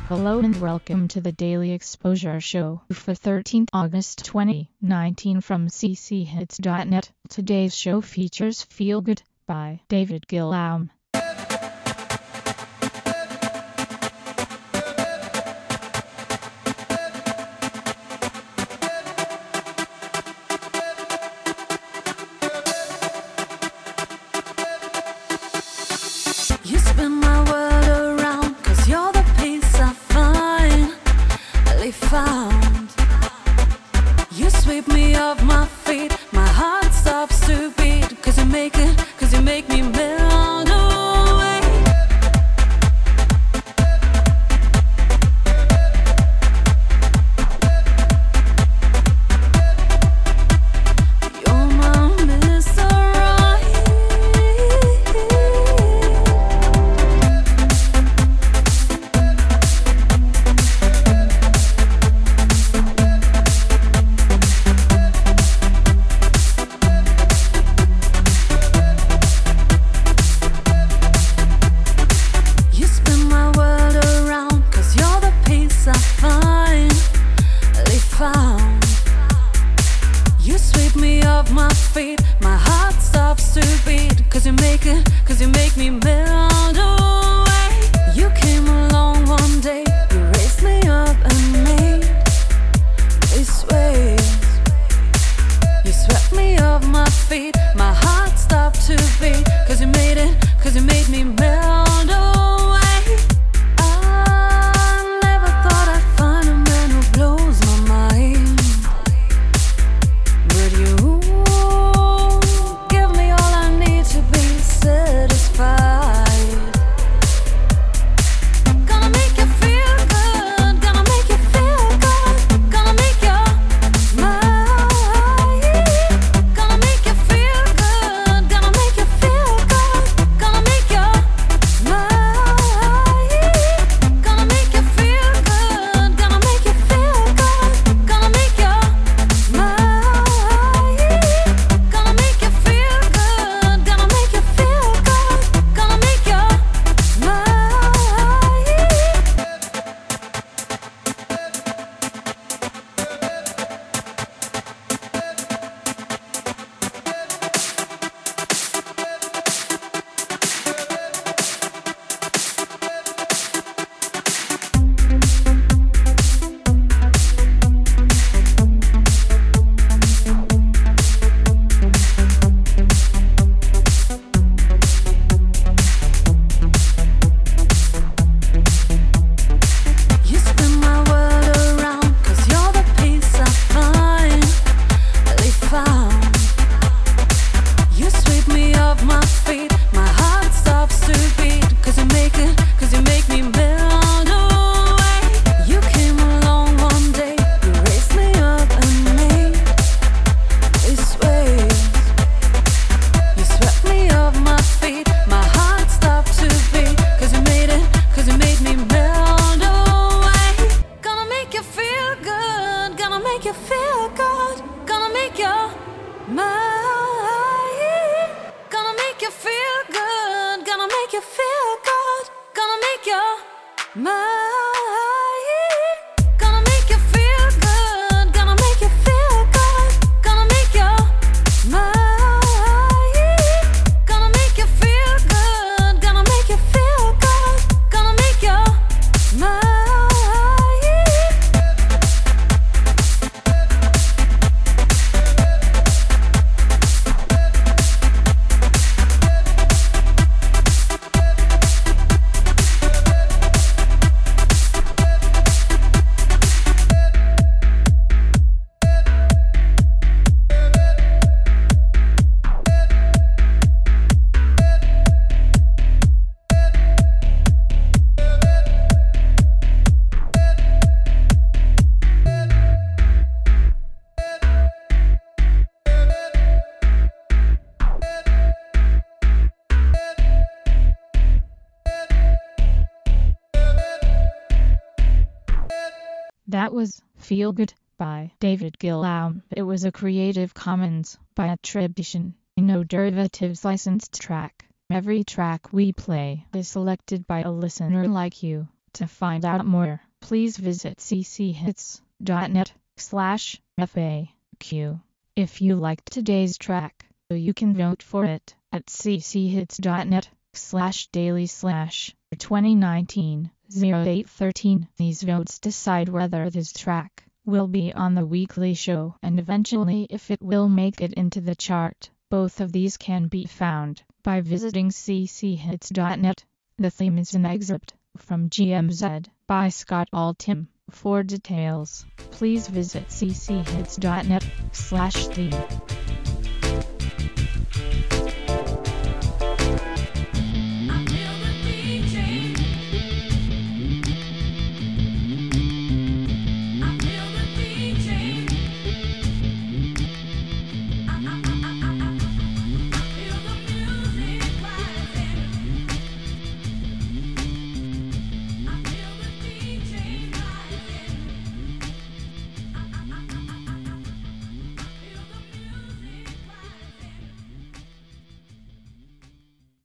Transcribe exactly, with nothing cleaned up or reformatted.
Hello and welcome to the Daily Exposure Show for thirteenth August twenty nineteen from c c hits dot net. Today's show features Feel Good by David Gillam. You spin my world around, cause you're the peace I finally found. You sweep me off my feet, my heart stops to beat, cause you make it, cause you make me melt away. You're my Mister Right. You spin my world around, cause you're the peace I finally found. You sweep me off my feet, my heart stops to beat, cause you make it, cause you make me melt away. You came along one day, you raised me up and made me sway. You swept me off my feet, my heart stopped to beat, cause you made it, cause you made me melt away. I never thought I'd find a man who blows my mind, but you give me all I need to be satisfied. Gonna make you feel good, gonna make you feel good, gonna make you mine. Gonna make you feel good, gonna make you feel good, gonna make you mine. Gonna make you feel good, gonna make you feel good, gonna make you mine. Gonna make you feel good, gonna make you feel good, gonna make you mine. You spin my world around, cause you're the peace I finally found. You sweep me off my feet, my heart stops to beat, cause you make it, cause you make me melt away. You came along one day, you raised me up and made me sway. You swept me off my feet, my heart stopped to beat, cause you made it, cause you made me melt away. Gonna make you feel good, gonna make you feel good, gonna make you mine. Gonna make you feel good, gonna make you feel good, gonna make you mine. Gonna make you feel good, gonna make you feel good, gonna make you mine. Gonna make you feel good, gonna make you feel good, gonna make you mine. That was Feel Good by David Gillam. It was a Creative Commons by attribution, no derivatives licensed track. Every track we play is selected by a listener like you. To find out more, please visit cchits.net slash FAQ. If you liked today's track, you can vote for it at cchits.net slash daily slash twenty nineteen oh eight thirteen. These votes decide whether this track will be on the weekly show and eventually if it will make it into the chart. Both of these can be found by visiting cchits.net. The theme is an excerpt from G M Z by Scott Altham. For details, please visit cchits.net slash theme.